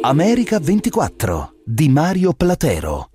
America 24 di Mario Platero.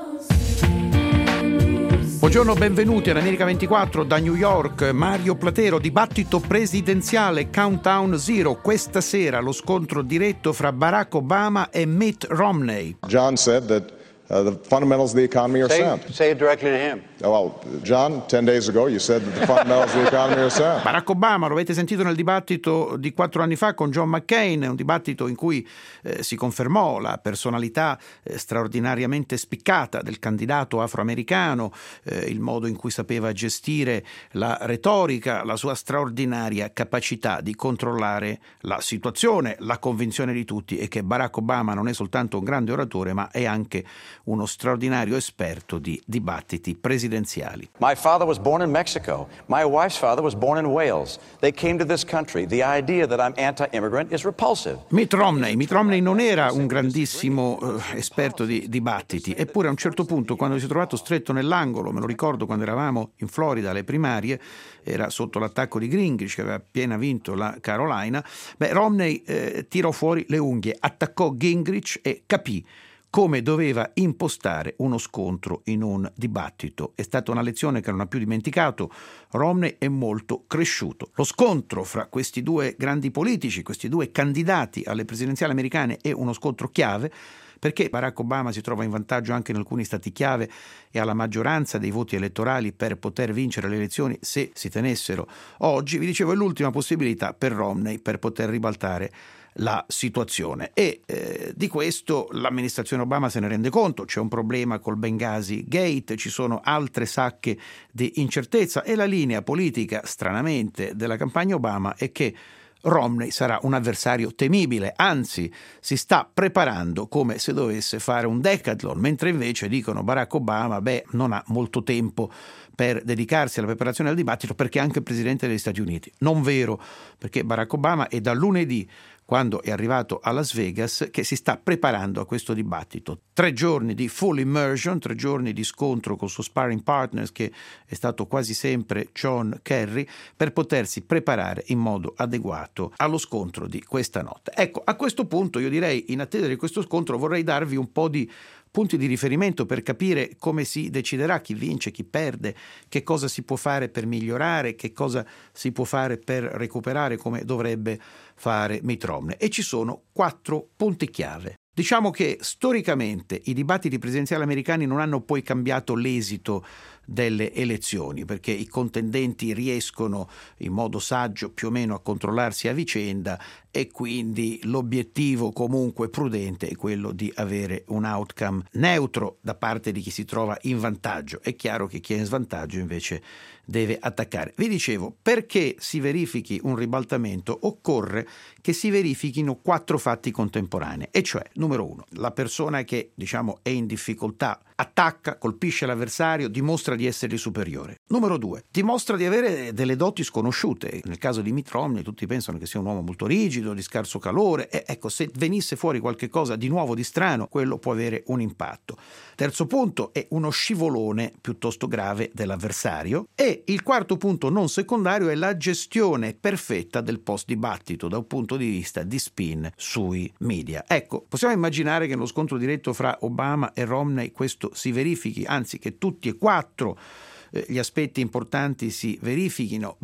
Buongiorno, benvenuti all'America 24 da New York. Mario Platero. Dibattito presidenziale Countdown Zero. Questa sera lo scontro diretto fra Barack Obama e Mitt Romney. John said that the fundamentals of the economy are sound. Say it directly to him. Well, John, 10 days ago you said that the fundamentals of the economy are sound. Barack Obama, lo avete sentito nel dibattito di 4 anni fa con John McCain, un dibattito in cui si confermò la personalità straordinariamente spiccata del candidato afroamericano, il modo in cui sapeva gestire la retorica, la sua straordinaria capacità di controllare la situazione. La convinzione di tutti è che Barack Obama non è soltanto un grande oratore, ma è anche uno straordinario esperto di dibattiti presidenziali. My father was born in Mexico. My wife's father was born in Wales. They came to this country. The idea that I'm anti-immigrant is repulsive. Mitt Romney non era un grandissimo esperto di dibattiti, eppure a un certo punto, quando si è trovato stretto nell'angolo, me lo ricordo quando eravamo in Florida alle primarie, era sotto l'attacco di Gingrich che aveva appena vinto la Carolina, Romney tirò fuori le unghie, attaccò Gingrich e capì come doveva impostare uno scontro in un dibattito. È stata una lezione che non ha più dimenticato. Romney è molto cresciuto. Lo scontro fra questi due grandi politici, questi due candidati alle presidenziali americane, è uno scontro chiave, perché Barack Obama si trova in vantaggio anche in alcuni stati chiave e ha la maggioranza dei voti elettorali per poter vincere le elezioni se si tenessero oggi. Vi dicevo, è l'ultima possibilità per Romney per poter ribaltare la situazione e di questo l'amministrazione Obama se ne rende conto. C'è un problema col Benghazi Gate, ci sono altre sacche di incertezza e la linea politica, stranamente, della campagna Obama è che Romney sarà un avversario temibile, anzi si sta preparando come se dovesse fare un decathlon, mentre invece dicono Barack Obama non ha molto tempo per dedicarsi alla preparazione del dibattito perché è anche presidente degli Stati Uniti. Non vero, perché Barack Obama è da lunedì, quando è arrivato a Las Vegas, che si sta preparando a questo dibattito. 3 giorni di full immersion, 3 giorni di scontro col suo sparring partner, che è stato quasi sempre John Kerry, per potersi preparare in modo adeguato allo scontro di questa notte. Ecco, a questo punto io direi, in attesa di questo scontro, vorrei darvi un po' di punti di riferimento per capire come si deciderà chi vince, chi perde, che cosa si può fare per migliorare, che cosa si può fare per recuperare, come dovrebbe fare Mitt Romney. E ci sono 4 punti chiave. Diciamo che storicamente i dibattiti presidenziali americani non hanno poi cambiato l'esito delle elezioni, perché i contendenti riescono in modo saggio più o meno a controllarsi a vicenda e quindi l'obiettivo comunque prudente è quello di avere un outcome neutro da parte di chi si trova in vantaggio. È chiaro che chi è in svantaggio invece deve attaccare. Vi dicevo, perché si verifichi un ribaltamento occorre che si verifichino 4 fatti contemporanei, e cioè, numero 1, la persona che è in difficoltà attacca, colpisce l'avversario, dimostra di essergli superiore. Numero 2, dimostra di avere delle doti sconosciute. Nel caso di Mitt Romney tutti pensano che sia un uomo molto rigido, di scarso calore, e ecco, se venisse fuori qualche cosa di nuovo, di strano, quello può avere un impatto. Terzo punto è uno scivolone piuttosto grave dell'avversario, e il quarto punto non secondario è la gestione perfetta del post-dibattito da un punto di vista di spin sui media. Ecco, possiamo immaginare che nello scontro diretto fra Obama e Romney questo si verifichi, anzi che tutti e 4 gli aspetti importanti si verifichino?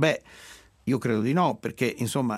Io credo di no, perché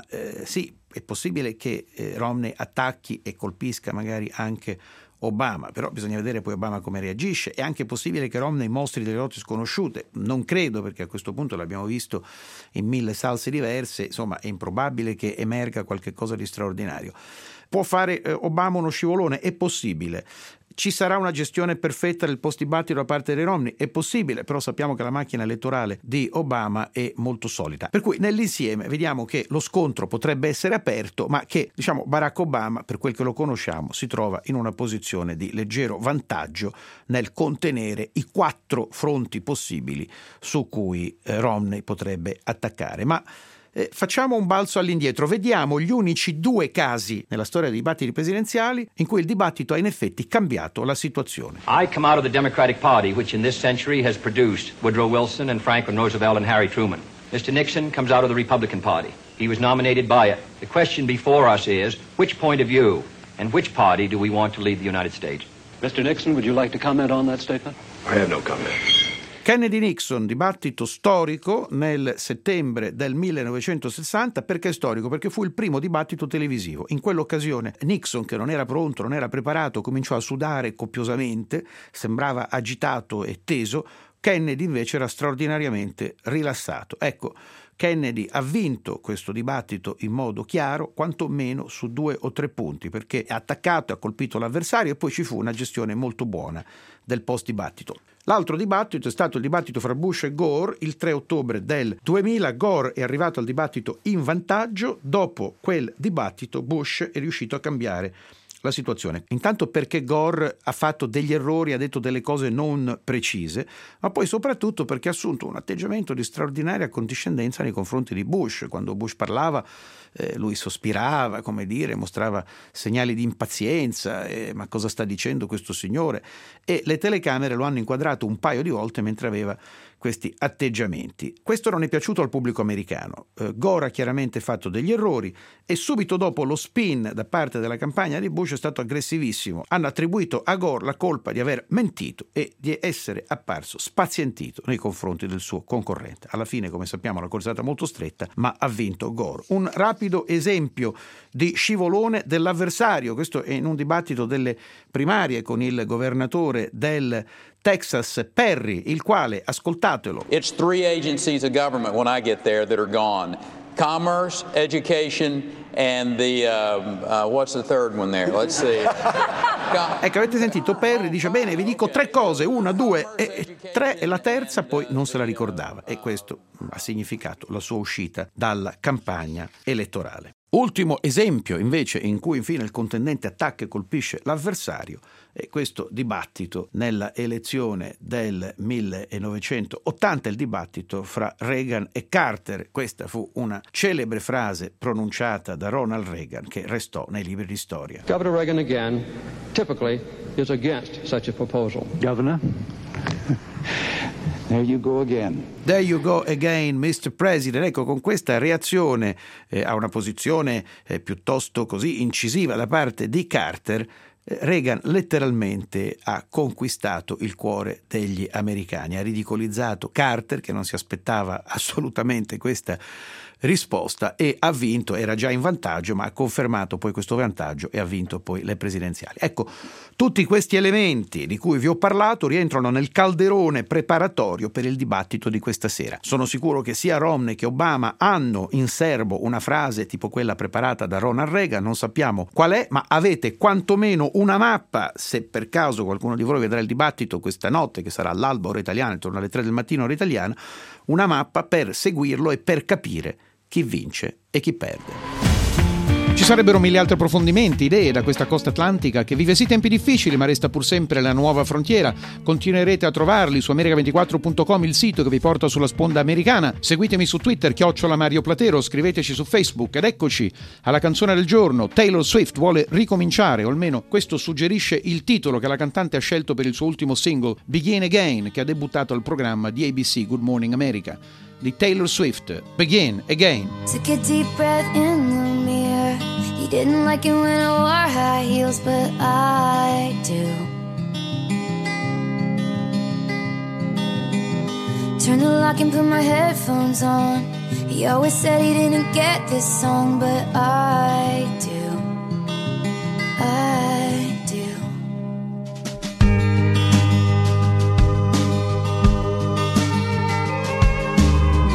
sì, è possibile che Romney attacchi e colpisca magari anche Obama, però bisogna vedere poi Obama come reagisce. È anche possibile che Romney mostri delle doti sconosciute, non credo, perché a questo punto l'abbiamo visto in 1000 salse diverse, è improbabile che emerga qualche cosa di straordinario. Può fare Obama uno scivolone? È possibile. Ci sarà una gestione perfetta del post-dibattito da parte di Romney? È possibile, però sappiamo che la macchina elettorale di Obama è molto solida. Per cui nell'insieme vediamo che lo scontro potrebbe essere aperto, ma che Barack Obama, per quel che lo conosciamo, si trova in una posizione di leggero vantaggio nel contenere i 4 fronti possibili su cui Romney potrebbe attaccare. Ma facciamo un balzo all'indietro, vediamo gli unici 2 casi nella storia dei dibattiti presidenziali in cui il dibattito ha in effetti cambiato la situazione. I come out of the Democratic Party, which in this century has produced Woodrow Wilson and Franklin Roosevelt and Harry Truman. Mr. Nixon comes out of the Republican Party. He was nominated by it. The question before us is, which point of view And which party do we want to lead the United States? Mr. Nixon, would you like to comment on that statement? I have no comment. Kennedy-Nixon, dibattito storico nel settembre del 1960. Perché storico? Perché fu il primo dibattito televisivo. In quell'occasione Nixon, che non era pronto, non era preparato, cominciò a sudare copiosamente, sembrava agitato e teso. Kennedy invece era straordinariamente rilassato. Ecco, Kennedy ha vinto questo dibattito in modo chiaro, quantomeno su 2 o 3 punti, perché ha attaccato, ha colpito l'avversario e poi ci fu una gestione molto buona del post-dibattito. L'altro dibattito è stato il dibattito fra Bush e Gore. Il 3 ottobre del 2000 Gore è arrivato al dibattito in vantaggio. Dopo quel dibattito Bush è riuscito a cambiare la situazione. Intanto perché Gore ha fatto degli errori, ha detto delle cose non precise, ma poi soprattutto perché ha assunto un atteggiamento di straordinaria condiscendenza nei confronti di Bush. Quando Bush parlava lui sospirava, come dire, mostrava segnali di impazienza, ma cosa sta dicendo questo signore? E le telecamere lo hanno inquadrato un paio di volte mentre aveva questi atteggiamenti. Questo non è piaciuto al pubblico americano. Gore ha chiaramente fatto degli errori e subito dopo lo spin da parte della campagna di Bush è stato aggressivissimo. Hanno attribuito a Gore la colpa di aver mentito e di essere apparso spazientito nei confronti del suo concorrente. Alla fine, come sappiamo, la corsa è stata molto stretta, ma ha vinto Gore. Un rapido esempio di scivolone dell'avversario. Questo è in un dibattito delle primarie con il governatore del Texas, Perry, il quale, ascoltatelo. It's 3 agencies of government when I get there that are gone. Commerce, education, and the, what's the third one there? Let's see. Ecco, avete sentito? Perry dice, bene, vi dico 3 cose, 1, 2 e 3, e la terza poi non se la ricordava. E questo ha significato la sua uscita dalla campagna elettorale. Ultimo esempio invece in cui infine il contendente attacca e colpisce l'avversario è questo dibattito nella elezione del 1980, il dibattito fra Reagan e Carter. Questa fu una celebre frase pronunciata da Ronald Reagan che restò nei libri di storia. Governor Reagan again typically is against such a proposal. Governor? There you go again. There you go again, Mr. President. Ecco, con questa reazione a una posizione piuttosto così incisiva da parte di Carter, Reagan letteralmente ha conquistato il cuore degli americani. Ha ridicolizzato Carter, che non si aspettava assolutamente questa risposta, e ha vinto. Era già in vantaggio, ma ha confermato poi questo vantaggio e ha vinto poi le presidenziali. Ecco, tutti questi elementi di cui vi ho parlato rientrano nel calderone preparatorio per il dibattito di questa sera. Sono sicuro che sia Romney che Obama hanno in serbo una frase tipo quella preparata da Ronald Reagan, non sappiamo qual è, ma avete quantomeno una mappa, se per caso qualcuno di voi vedrà il dibattito questa notte, che sarà all'alba ora italiana, intorno alle 3 del mattino ora italiana, una mappa per seguirlo e per capire chi vince e chi perde. Ci sarebbero 1000 altri approfondimenti, idee da questa costa atlantica che vive sì tempi difficili ma resta pur sempre la nuova frontiera. Continuerete a trovarli su America24.com, il sito che vi porta sulla sponda americana. Seguitemi su Twitter, @Mario Platero, scriveteci su Facebook. Ed eccoci alla canzone del giorno. Taylor Swift vuole ricominciare, o almeno questo suggerisce il titolo che la cantante ha scelto per il suo ultimo single, Begin Again, che ha debuttato al programma di ABC Good Morning America. Di Taylor Swift, Begin Again. Took a deep breath in the mirror. He didn't like it when I wore high heels, but I do. Turned the lock and put my headphones on. He always said he didn't get this song, but I do. I do.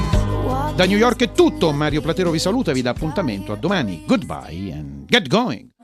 Da New York è tutto, Mario Platero vi saluta e vi dà appuntamento a domani. Goodbye and get going!